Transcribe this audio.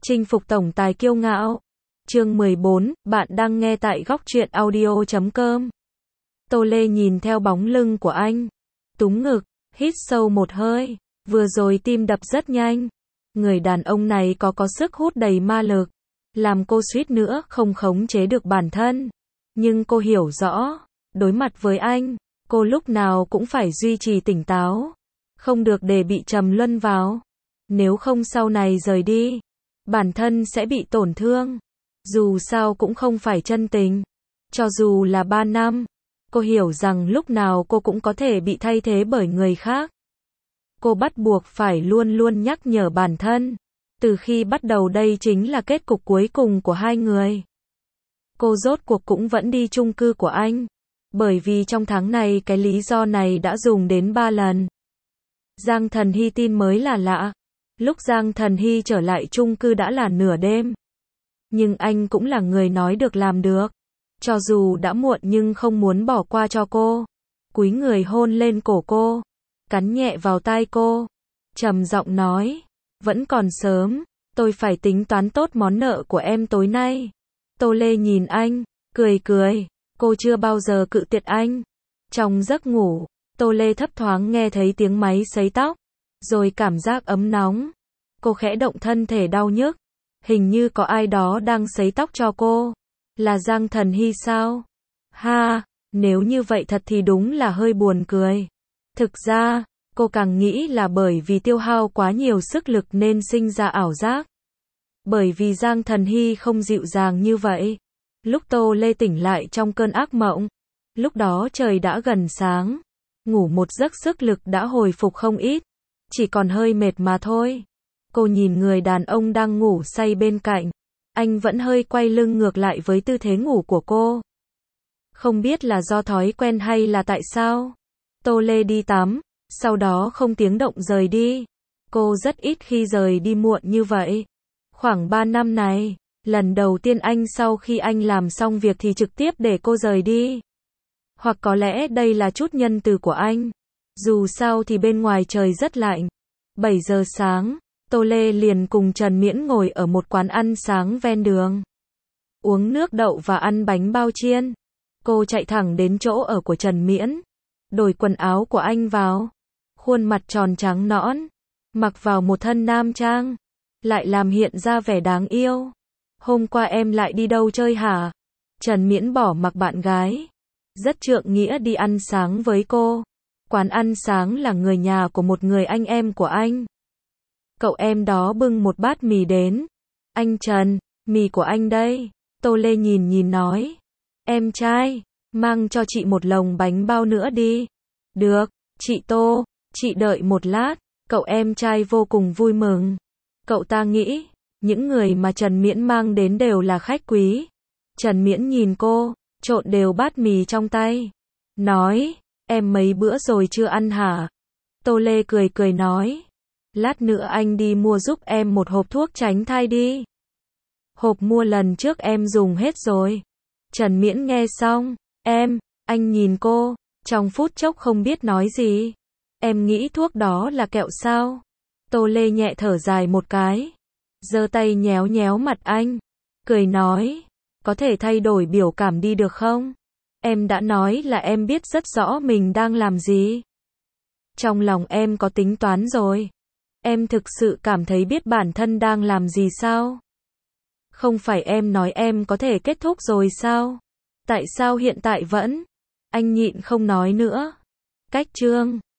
Chinh phục tổng tài kiêu ngạo. Chương 14, bạn đang nghe tại góc truyện audio.com. Tô Lê nhìn theo bóng lưng của anh, túm ngực, hít sâu một hơi, vừa rồi tim đập rất nhanh. Người đàn ông này có sức hút đầy ma lực, làm cô suýt nữa không khống chế được bản thân. Nhưng cô hiểu rõ, đối mặt với anh, cô lúc nào cũng phải duy trì tỉnh táo, không được để bị trầm luân vào. Nếu không sau này rời đi, bản thân sẽ bị tổn thương. Dù sao cũng không phải chân tình. Cho dù là 3 năm, cô hiểu rằng lúc nào cô cũng có thể bị thay thế bởi người khác. Cô bắt buộc phải luôn luôn nhắc nhở bản thân. Từ khi bắt đầu đây chính là kết cục cuối cùng của hai người. Cô rốt cuộc cũng vẫn đi chung cư của anh. Bởi vì trong tháng này cái lý do này đã dùng đến 3 lần. Giang Thần Hy tin mới là lạ. Lúc Giang Thần Hy trở lại chung cư đã là nửa đêm. Nhưng anh cũng là người nói được làm được. Cho dù đã muộn nhưng không muốn bỏ qua cho cô. Cúi người hôn lên cổ cô, cắn nhẹ vào tai cô, trầm giọng nói, vẫn còn sớm, tôi phải tính toán tốt món nợ của em tối nay. Tô Lê nhìn anh, cười cười, cô chưa bao giờ cự tuyệt anh. Trong giấc ngủ, Tô Lê thấp thoáng nghe thấy tiếng máy sấy tóc, rồi cảm giác ấm nóng. Cô khẽ động thân thể đau nhức, hình như có ai đó đang sấy tóc cho cô. Là Giang Thần Hy sao? Ha, nếu như vậy thật thì đúng là hơi buồn cười. Thực ra, cô càng nghĩ là bởi vì tiêu hao quá nhiều sức lực nên sinh ra ảo giác. Bởi vì Giang Thần Hy không dịu dàng như vậy. Lúc Tô Lê tỉnh lại trong cơn ác mộng, lúc đó trời đã gần sáng, ngủ một giấc sức lực đã hồi phục không ít, chỉ còn hơi mệt mà thôi. Cô nhìn người đàn ông đang ngủ say bên cạnh, anh vẫn hơi quay lưng ngược lại với tư thế ngủ của cô. Không biết là do thói quen hay là tại sao. Tô Lê đi tắm, sau đó không tiếng động rời đi. Cô rất ít khi rời đi muộn như vậy. Khoảng 3 năm này, lần đầu tiên anh sau khi anh làm xong việc thì trực tiếp để cô rời đi. Hoặc có lẽ đây là chút nhân từ của anh. Dù sao thì bên ngoài trời rất lạnh. 7 giờ sáng, Tô Lê liền cùng Trần Miễn ngồi ở một quán ăn sáng ven đường. Uống nước đậu và ăn bánh bao chiên. Cô chạy thẳng đến chỗ ở của Trần Miễn, đổi quần áo của anh vào. Khuôn mặt tròn trắng nõn, mặc vào một thân nam trang, lại làm hiện ra vẻ đáng yêu. Hôm qua em lại đi đâu chơi hả? Trần Miễn bỏ mặc bạn gái, rất trượng nghĩa đi ăn sáng với cô. Quán ăn sáng là người nhà của một người anh em của anh. Cậu em đó bưng một bát mì đến. Anh Trần, mì của anh đây. Tô Lê nhìn nói. Em trai, mang cho chị một lồng bánh bao nữa đi. Được, chị Tô, chị đợi một lát. Cậu em trai vô cùng vui mừng. Cậu ta nghĩ, những người mà Trần Miễn mang đến đều là khách quý. Trần Miễn nhìn cô, trộn đều bát mì trong tay. Nói, em mấy bữa rồi chưa ăn hả? Tô Lê cười nói. Lát nữa anh đi mua giúp em một hộp thuốc tránh thai đi. Hộp mua lần trước em dùng hết rồi. Trần Miễn nghe xong, anh nhìn cô, trong phút chốc không biết nói gì. Em nghĩ thuốc đó là kẹo sao? Tô Lê nhẹ thở dài một cái, giơ tay nhéo nhéo mặt anh, cười nói, có thể thay đổi biểu cảm đi được không? Em đã nói là em biết rất rõ mình đang làm gì. Trong lòng em có tính toán rồi. Em thực sự cảm thấy biết bản thân đang làm gì sao? Không phải em nói em có thể kết thúc rồi sao? Tại sao hiện tại vẫn? Anh nhịn không nói nữa. Cách chương